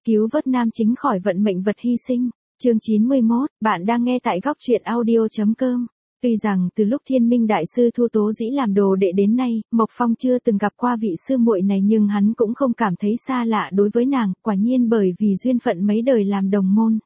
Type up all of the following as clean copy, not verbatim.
Cứu vớt nam chính khỏi vận mệnh vật hy sinh. Chương 91, bạn đang nghe tại góc truyện audio.com. Tuy rằng từ lúc Thiên Minh Đại Sư thu Tố Dĩ làm đồ đệ đến nay, Mộc Phong chưa từng gặp qua vị sư muội này, nhưng hắn cũng không cảm thấy xa lạ đối với nàng, quả nhiên bởi vì duyên phận mấy đời làm đồng môn.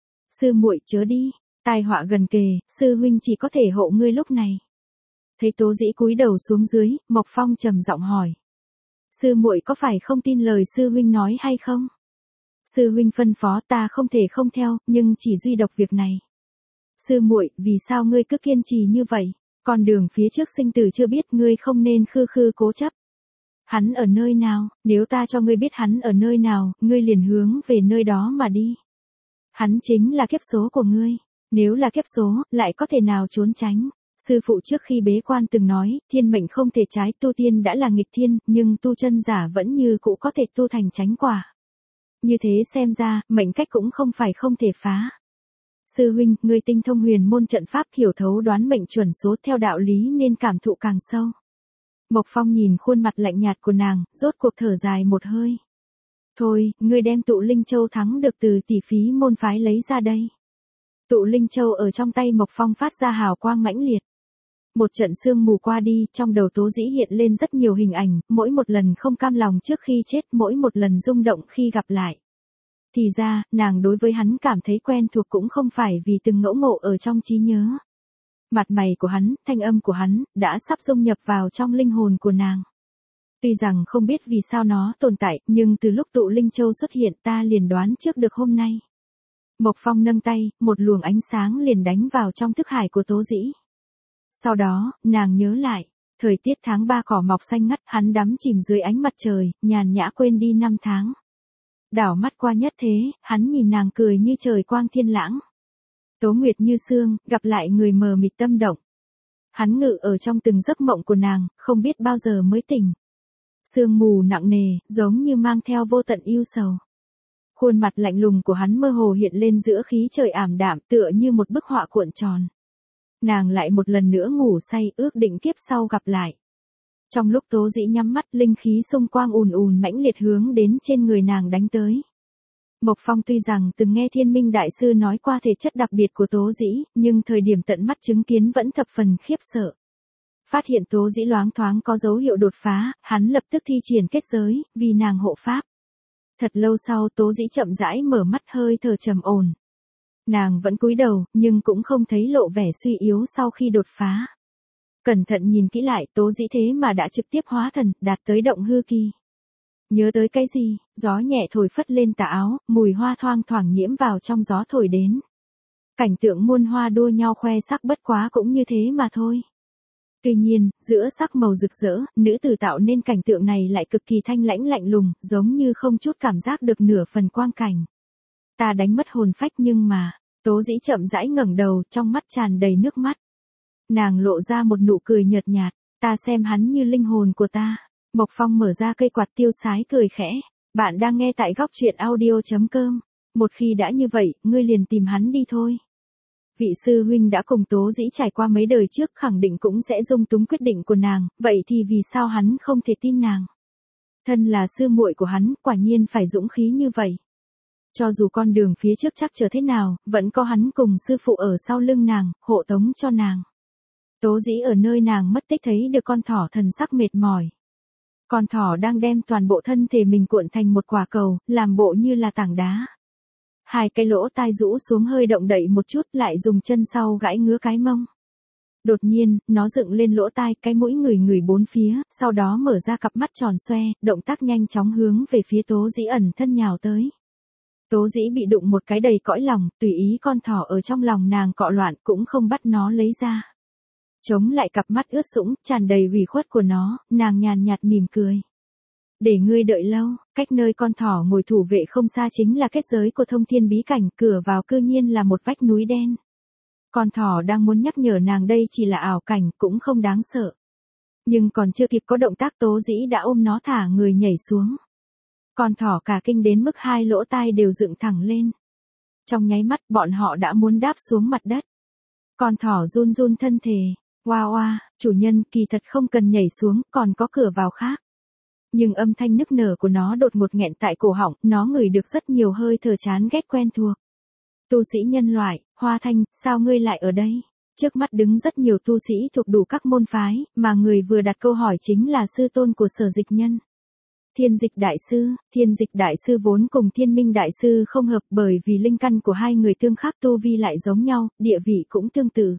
Sư muội chớ đi, tai họa gần kề, sư huynh chỉ có thể hộ ngươi lúc này. Thấy Tố Dĩ cúi đầu xuống dưới, Mộc Phong trầm giọng hỏi. Sư muội có phải không tin lời sư huynh nói hay không? Sư huynh phân phó ta không thể không theo, nhưng chỉ duy độc việc này. Sư muội, vì sao ngươi cứ kiên trì như vậy? Con đường phía trước sinh tử chưa biết, ngươi không nên khư khư cố chấp. Hắn ở nơi nào, nếu ta cho ngươi biết hắn ở nơi nào, ngươi liền hướng về nơi đó mà đi. Hắn chính là kiếp số của ngươi, nếu là kiếp số, lại có thể nào trốn tránh? Sư phụ trước khi bế quan từng nói, thiên mệnh không thể trái, tu tiên đã là nghịch thiên, nhưng tu chân giả vẫn như cũ có thể tu thành chánh quả. Như thế xem ra, mệnh cách cũng không phải không thể phá. Sư huynh, ngươi tinh thông huyền môn trận pháp, hiểu thấu đoán mệnh chuẩn số, theo đạo lý nên cảm thụ càng sâu. Mộc Phong nhìn khuôn mặt lạnh nhạt của nàng, rốt cuộc thở dài một hơi. Thôi, ngươi đem tụ linh châu thắng được từ tỷ phí môn phái lấy ra đây. Tụ linh châu ở trong tay Mộc Phong phát ra hào quang mãnh liệt. Một trận sương mù qua đi, trong đầu Tố Dĩ hiện lên rất nhiều hình ảnh, mỗi một lần không cam lòng trước khi chết, mỗi một lần rung động khi gặp lại. Thì ra, nàng đối với hắn cảm thấy quen thuộc cũng không phải vì từng ngẫu ngộ ở trong trí nhớ. Mặt mày của hắn, thanh âm của hắn, đã sắp dung nhập vào trong linh hồn của nàng. Tuy rằng không biết vì sao nó tồn tại, nhưng từ lúc tụ linh châu xuất hiện ta liền đoán trước được hôm nay. Mộc Phong nâng tay, một luồng ánh sáng liền đánh vào trong thức hải của Tố Dĩ. Sau đó, nàng nhớ lại, thời tiết tháng 3 cỏ mọc xanh ngắt, hắn đắm chìm dưới ánh mặt trời, nhàn nhã quên đi năm tháng. Đảo mắt qua nhất thế, hắn nhìn nàng cười như trời quang thiên lãng. Tố Nguyệt như sương, gặp lại người mờ mịt tâm động. Hắn ngự ở trong từng giấc mộng của nàng, không biết bao giờ mới tỉnh. Sương mù nặng nề, giống như mang theo vô tận yêu sầu. Khuôn mặt lạnh lùng của hắn mơ hồ hiện lên giữa khí trời ảm đạm, tựa như một bức họa cuộn tròn. Nàng lại một lần nữa ngủ say, ước định kiếp sau gặp lại. Trong lúc Tố Dĩ nhắm mắt, linh khí xung quang ùn ùn mãnh liệt hướng đến trên người nàng đánh tới. Mộc Phong tuy rằng từng nghe Thiên Minh Đại Sư nói qua thể chất đặc biệt của Tố Dĩ, nhưng thời điểm tận mắt chứng kiến vẫn thập phần khiếp sợ. Phát hiện Tố Dĩ loáng thoáng có dấu hiệu đột phá, hắn lập tức thi triển kết giới, vì nàng hộ pháp. Thật lâu sau Tố Dĩ chậm rãi mở mắt, hơi thở trầm ổn. Nàng vẫn cúi đầu, nhưng cũng không thấy lộ vẻ suy yếu sau khi đột phá. Cẩn thận nhìn kỹ lại, Tố Dĩ thế mà đã trực tiếp hóa thần, đạt tới động hư kỳ. Nhớ tới cái gì, gió nhẹ thổi phất lên tà áo, mùi hoa thoang thoảng nhiễm vào trong gió thổi đến. Cảnh tượng muôn hoa đua nhau khoe sắc, bất quá cũng như thế mà thôi. Tuy nhiên, giữa sắc màu rực rỡ, nữ tử tạo nên cảnh tượng này lại cực kỳ thanh lãnh lạnh lùng, giống như không chút cảm giác được nửa phần quang cảnh. Ta đánh mất hồn phách, nhưng mà, Tố Dĩ chậm rãi ngẩng đầu, trong mắt tràn đầy nước mắt. Nàng lộ ra một nụ cười nhợt nhạt, ta xem hắn như linh hồn của ta. Mộc Phong mở ra cây quạt tiêu sái cười khẽ. Bạn đang nghe tại góc truyện audio.com. Một khi đã như vậy, ngươi liền tìm hắn đi thôi. Vị sư huynh đã cùng Tố Dĩ trải qua mấy đời trước, khẳng định cũng sẽ dung túng quyết định của nàng, vậy thì vì sao hắn không thể tin nàng? Thân là sư muội của hắn, quả nhiên phải dũng khí như vậy. Cho dù con đường phía trước chắc trở thế nào, vẫn có hắn cùng sư phụ ở sau lưng nàng, hộ tống cho nàng. Tố Dĩ ở nơi nàng mất tích thấy được con thỏ thần sắc mệt mỏi. Con thỏ đang đem toàn bộ thân thể mình cuộn thành một quả cầu, làm bộ như là tảng đá. Hai cái lỗ tai rũ xuống hơi động đậy một chút, lại dùng chân sau gãi ngứa cái mông. Đột nhiên, nó dựng lên lỗ tai, cái mũi ngửi ngửi bốn phía, sau đó mở ra cặp mắt tròn xoe, động tác nhanh chóng hướng về phía Tố Dĩ ẩn thân nhào tới. Tố Dĩ bị đụng một cái đầy cõi lòng, tùy ý con thỏ ở trong lòng nàng cọ loạn, cũng không bắt nó lấy ra. Chống lại cặp mắt ướt sũng, tràn đầy ủy khuất của nó, nàng nhàn nhạt mỉm cười. Để ngươi đợi lâu, cách nơi con thỏ ngồi thủ vệ không xa chính là kết giới của thông thiên bí cảnh, cửa vào cư nhiên là một vách núi đen. Con thỏ đang muốn nhắc nhở nàng đây chỉ là ảo cảnh, cũng không đáng sợ. Nhưng còn chưa kịp có động tác, Tố Dĩ đã ôm nó thả người nhảy xuống. Con thỏ cả kinh đến mức hai lỗ tai đều dựng thẳng lên. Trong nháy mắt, bọn họ đã muốn đáp xuống mặt đất. Con thỏ run run thân thể. Oa oa, chủ nhân, kỳ thật không cần nhảy xuống, còn có cửa vào khác. Nhưng âm thanh nức nở của nó đột ngột nghẹn tại cổ họng, nó ngửi được rất nhiều hơi thở chán ghét quen thuộc. Tu sĩ nhân loại, Hoa Thanh, sao ngươi lại ở đây? Trước mắt đứng rất nhiều tu sĩ thuộc đủ các môn phái, mà người vừa đặt câu hỏi chính là sư tôn của Sở Dịch Nhân. Thiên Dịch Đại Sư vốn cùng Thiên Minh Đại Sư không hợp bởi vì linh căn của hai người tương khắc tu vi lại giống nhau, địa vị cũng tương tự.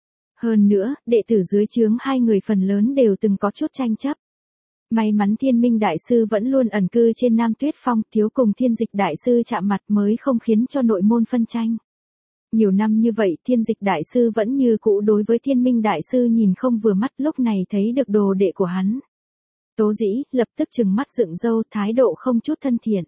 Hơn nữa, đệ tử dưới trướng hai người phần lớn đều từng có chút tranh chấp. May mắn Thiên Minh Đại Sư vẫn luôn ẩn cư trên Nam Tuyết Phong, thiếu cùng Thiên Dịch Đại Sư chạm mặt mới không khiến cho nội môn phân tranh. Nhiều năm như vậy Thiên Dịch Đại Sư vẫn như cũ đối với Thiên Minh Đại Sư nhìn không vừa mắt, lúc này thấy được đồ đệ của hắn. Tố Dĩ lập tức trừng mắt dựng râu, thái độ không chút thân thiện.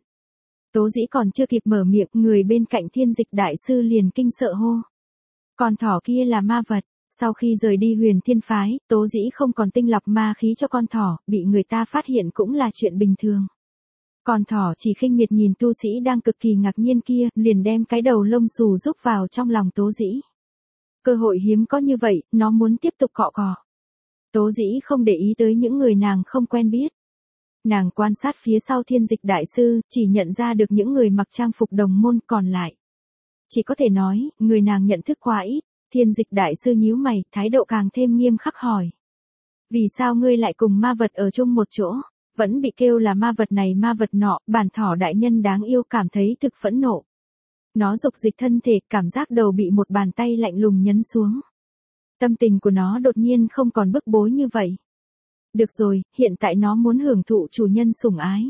Tố Dĩ còn chưa kịp mở miệng, người bên cạnh Thiên Dịch Đại Sư liền kinh sợ hô. Con thỏ kia là ma vật. Sau khi rời đi Huyền Thiên Phái, Tố Dĩ không còn tinh lọc ma khí cho con thỏ, bị người ta phát hiện cũng là chuyện bình thường. Con thỏ chỉ khinh miệt nhìn tu sĩ đang cực kỳ ngạc nhiên kia, liền đem cái đầu lông xù rúc vào trong lòng Tố Dĩ. Cơ hội hiếm có như vậy, nó muốn tiếp tục cọ cọ. Tố Dĩ không để ý tới những người nàng không quen biết. Nàng quan sát phía sau Thiên Dịch Đại Sư, chỉ nhận ra được những người mặc trang phục đồng môn còn lại. Chỉ có thể nói, người nàng nhận thức quá ít. Thiên Dịch Đại Sư nhíu mày, thái độ càng thêm nghiêm khắc hỏi. Vì sao ngươi lại cùng ma vật ở chung một chỗ? Vẫn bị kêu là ma vật này ma vật nọ, bản thỏ đại nhân đáng yêu cảm thấy thực phẫn nộ. Nó dục dịch thân thể, cảm giác đầu bị một bàn tay lạnh lùng nhấn xuống. Tâm tình của nó đột nhiên không còn bức bối như vậy. Được rồi, hiện tại nó muốn hưởng thụ chủ nhân sủng ái.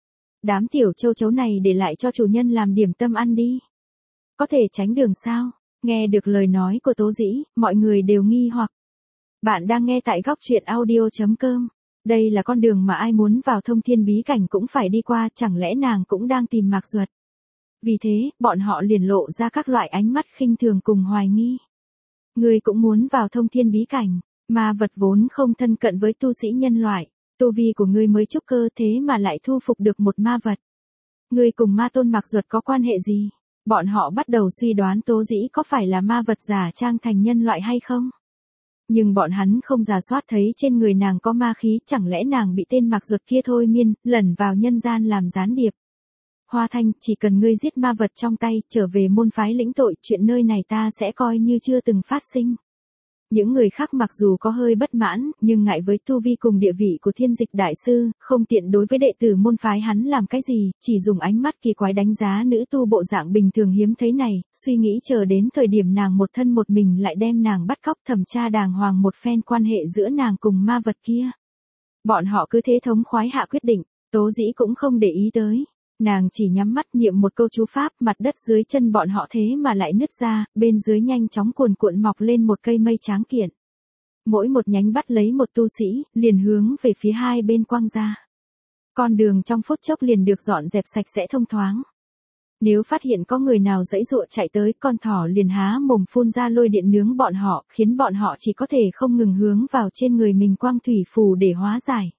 Đám tiểu châu chấu này để lại cho chủ nhân làm điểm tâm ăn đi. Có thể tránh đường sao? Nghe được lời nói của Tố Dĩ, mọi người đều nghi hoặc. Bạn đang nghe tại góc truyện audio.com. Đây là con đường mà ai muốn vào thông thiên bí cảnh cũng phải đi qua, chẳng lẽ nàng cũng đang tìm Mạc Duật. Vì thế, bọn họ liền lộ ra các loại ánh mắt khinh thường cùng hoài nghi. Ngươi cũng muốn vào thông thiên bí cảnh, ma vật vốn không thân cận với tu sĩ nhân loại, tu vi của ngươi mới trúc cơ thế mà lại thu phục được một ma vật. Ngươi cùng ma tôn Mạc Duật có quan hệ gì? Bọn họ bắt đầu suy đoán Tố Dĩ có phải là ma vật giả trang thành nhân loại hay không? Nhưng bọn hắn không rà soát thấy trên người nàng có ma khí, chẳng lẽ nàng bị tên Mạc Duật kia thôi miên, lẩn vào nhân gian làm gián điệp. Hoa Thanh, chỉ cần ngươi giết ma vật trong tay, trở về môn phái lĩnh tội, chuyện nơi này ta sẽ coi như chưa từng phát sinh. Những người khác mặc dù có hơi bất mãn, nhưng ngại với tu vi cùng địa vị của Thiên Dịch Đại Sư, không tiện đối với đệ tử môn phái hắn làm cái gì, chỉ dùng ánh mắt kỳ quái đánh giá nữ tu bộ dạng bình thường hiếm thấy này, suy nghĩ chờ đến thời điểm nàng một thân một mình lại đem nàng bắt cóc, thẩm tra đàng hoàng một phen quan hệ giữa nàng cùng ma vật kia. Bọn họ cứ thế thống khoái hạ quyết định, Tố Dĩ cũng không để ý tới. Nàng chỉ nhắm mắt niệm một câu chú pháp, mặt đất dưới chân bọn họ thế mà lại nứt ra, bên dưới nhanh chóng cuồn cuộn mọc lên một cây mây tráng kiện. Mỗi một nhánh bắt lấy một tu sĩ, liền hướng về phía hai bên quang ra. Con đường trong phút chốc liền được dọn dẹp sạch sẽ thông thoáng. Nếu phát hiện có người nào giãy giụa chạy tới, con thỏ liền há mồm phun ra lôi điện nướng bọn họ, khiến bọn họ chỉ có thể không ngừng hướng vào trên người mình quang thủy phù để hóa giải.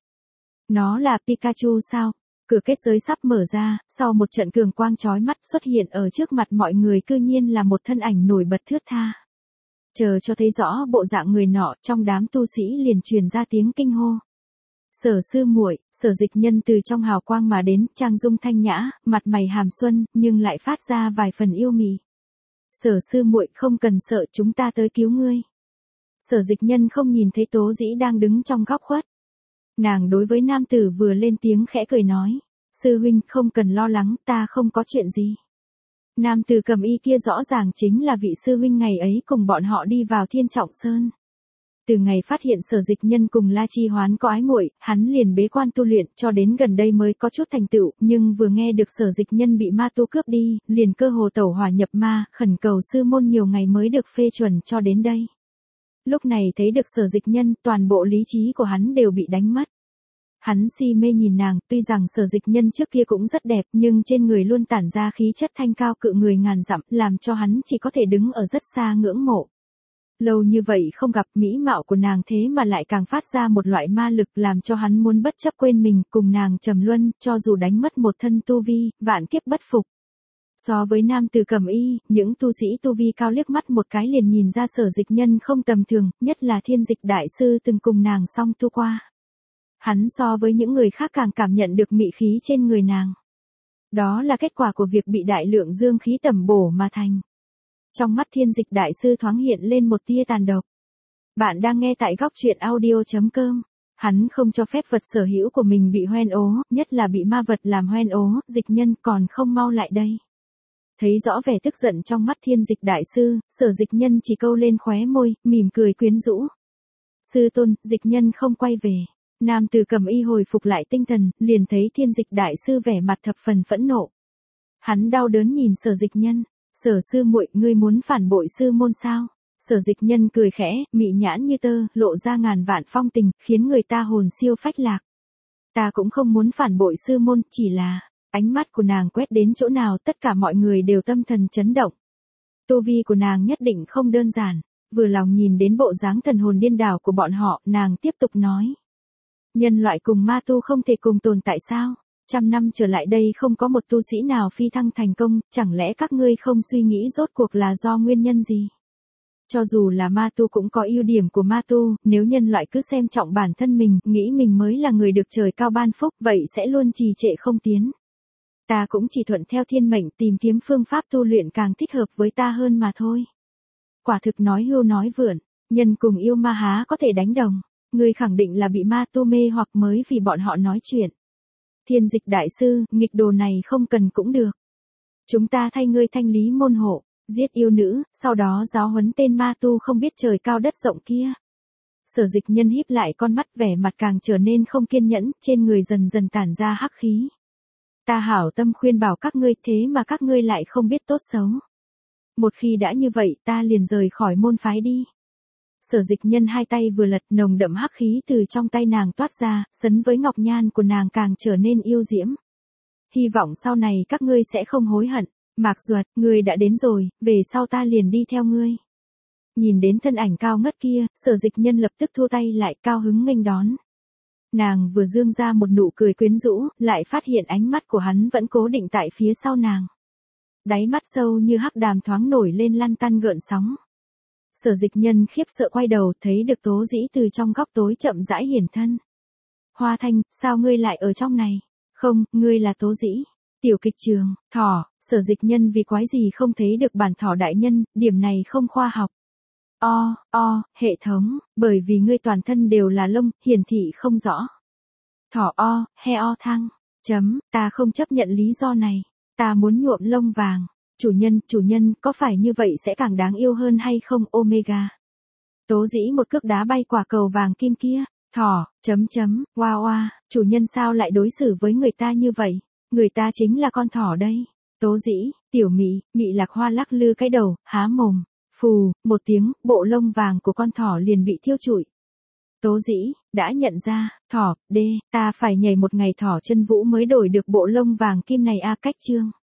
Nó là Pikachu sao? Cửa kết giới sắp mở ra, sau một trận cường quang chói mắt xuất hiện ở trước mặt mọi người, cư nhiên là một thân ảnh nổi bật thướt tha. Chờ cho thấy rõ bộ dạng người nọ, trong đám tu sĩ liền truyền ra tiếng kinh hô. Sở sư muội, Sở Dịch Nhân từ trong hào quang mà đến, trang dung thanh nhã, mặt mày hàm xuân, nhưng lại phát ra vài phần yêu mị. Sở sư muội không cần sợ, chúng ta tới cứu ngươi. Sở Dịch Nhân không nhìn thấy Tố Dĩ đang đứng trong góc khuất. Nàng đối với nam tử vừa lên tiếng khẽ cười nói. Sư huynh không cần lo lắng, ta không có chuyện gì. Nam tử cầm y kia rõ ràng chính là vị sư huynh ngày ấy cùng bọn họ đi vào Thiên Trọng Sơn. Từ ngày phát hiện Sở Dịch Nhân cùng La Chi Hoán có ái muội, hắn liền bế quan tu luyện, cho đến gần đây mới có chút thành tựu, nhưng vừa nghe được Sở Dịch Nhân bị ma tu cướp đi, liền cơ hồ tẩu hỏa nhập ma, khẩn cầu sư môn nhiều ngày mới được phê chuẩn cho đến đây. Lúc này thấy được Sở Dịch Nhân, toàn bộ lý trí của hắn đều bị đánh mất. Hắn si mê nhìn nàng, tuy rằng Sở Dịch Nhân trước kia cũng rất đẹp, nhưng trên người luôn tản ra khí chất thanh cao cự người ngàn dặm, làm cho hắn chỉ có thể đứng ở rất xa ngưỡng mộ. Lâu như vậy không gặp, mỹ mạo của nàng thế mà lại càng phát ra một loại ma lực, làm cho hắn muốn bất chấp quên mình, cùng nàng trầm luân, cho dù đánh mất một thân tu vi, vạn kiếp bất phục. So với nam tử cầm y, những tu sĩ tu vi cao liếc mắt một cái liền nhìn ra Sở Dịch Nhân không tầm thường, nhất là Thiên Dịch Đại Sư từng cùng nàng song tu qua. Hắn so với những người khác càng cảm nhận được mị khí trên người nàng. Đó là kết quả của việc bị đại lượng dương khí tẩm bổ mà thành. Trong mắt Thiên Dịch đại sư thoáng hiện lên một tia tàn độc. Bạn đang nghe tại góc truyện audio.com. Hắn không cho phép vật sở hữu của mình bị hoen ố, nhất là bị ma vật làm hoen ố, Dịch Nhân còn không mau lại đây. Thấy rõ vẻ tức giận trong mắt Thiên Dịch đại sư, Sở Dịch Nhân chỉ câu lên khóe môi, mỉm cười quyến rũ. Sư tôn, Dịch Nhân không quay về. Nam tử cầm y hồi phục lại tinh thần, liền thấy Thiên Dịch đại sư vẻ mặt thập phần phẫn nộ. Hắn đau đớn nhìn Sở Dịch Nhân, Sở sư muội, ngươi muốn phản bội sư môn sao? Sở Dịch Nhân cười khẽ, mị nhãn như tơ, lộ ra ngàn vạn phong tình, khiến người ta hồn siêu phách lạc. Ta cũng không muốn phản bội sư môn, chỉ là, ánh mắt của nàng quét đến chỗ nào tất cả mọi người đều tâm thần chấn động. Tu vi của nàng nhất định không đơn giản, vừa lòng nhìn đến bộ dáng thần hồn điên đảo của bọn họ, nàng tiếp tục nói. Nhân loại cùng ma tu không thể cùng tồn tại sao? 100 năm trở lại đây không có một tu sĩ nào phi thăng thành công, chẳng lẽ các ngươi không suy nghĩ rốt cuộc là do nguyên nhân gì? Cho dù là ma tu cũng có ưu điểm của ma tu, nếu nhân loại cứ xem trọng bản thân mình, nghĩ mình mới là người được trời cao ban phúc, vậy sẽ luôn trì trệ không tiến. Ta cũng chỉ thuận theo thiên mệnh tìm kiếm phương pháp tu luyện càng thích hợp với ta hơn mà thôi. Quả thực nói hưu nói vượn, nhân cùng yêu ma há có thể đánh đồng, ngươi khẳng định là bị ma tu mê hoặc mới vì bọn họ nói chuyện. Thiên Dịch đại sư, nghịch đồ này không cần cũng được. Chúng ta thay ngươi thanh lý môn hộ, giết yêu nữ, sau đó giáo huấn tên ma tu không biết trời cao đất rộng kia. Sở Dịch Nhân híp lại con mắt, vẻ mặt càng trở nên không kiên nhẫn, trên người dần dần tản ra hắc khí. Ta hảo tâm khuyên bảo các ngươi, thế mà các ngươi lại không biết tốt xấu. Một khi đã như vậy, ta liền rời khỏi môn phái đi. Sở Dịch Nhân hai tay vừa lật, nồng đậm hắc khí từ trong tay nàng toát ra, sấn với ngọc nhan của nàng càng trở nên yêu diễm. Hy vọng sau này các ngươi sẽ không hối hận. Mạc Duật, ngươi đã đến rồi, về sau ta liền đi theo ngươi. Nhìn đến thân ảnh cao ngất kia, Sở Dịch Nhân lập tức thua tay lại, cao hứng nghênh đón. Nàng vừa dương ra một nụ cười quyến rũ, lại phát hiện ánh mắt của hắn vẫn cố định tại phía sau nàng. Đáy mắt sâu như hắc đàm thoáng nổi lên lăn tăn gợn sóng. Sở Dịch Nhân khiếp sợ quay đầu, thấy được Tố Dĩ từ trong góc tối chậm rãi hiển thân. Hoa Thanh, sao ngươi lại ở trong này? Không, ngươi là Tố Dĩ. Tiểu kịch trường, thỏ, Sở Dịch Nhân vì quái gì không thấy được bản thỏ đại nhân, điểm này không khoa học. Hệ thống, bởi vì ngươi toàn thân đều là lông, hiển thị không rõ. Thỏ thăng, ta không chấp nhận lý do này, ta muốn nhuộm lông vàng. Chủ nhân, có phải như vậy sẽ càng đáng yêu hơn hay không, Omega? Tố Dĩ một cước đá bay quả cầu vàng kim kia, thỏ, wow, chủ nhân sao lại đối xử với người ta như vậy? Người ta chính là con thỏ đây. Tố Dĩ, tiểu mị Lạc Hoa lắc lư cái đầu, há mồm. Phù, một tiếng, bộ lông vàng của con thỏ liền bị thiêu trụi. Tố Dĩ, đã nhận ra, thỏ, ta phải nhảy một ngày thỏ chân vũ mới đổi được bộ lông vàng kim này a, cách chương.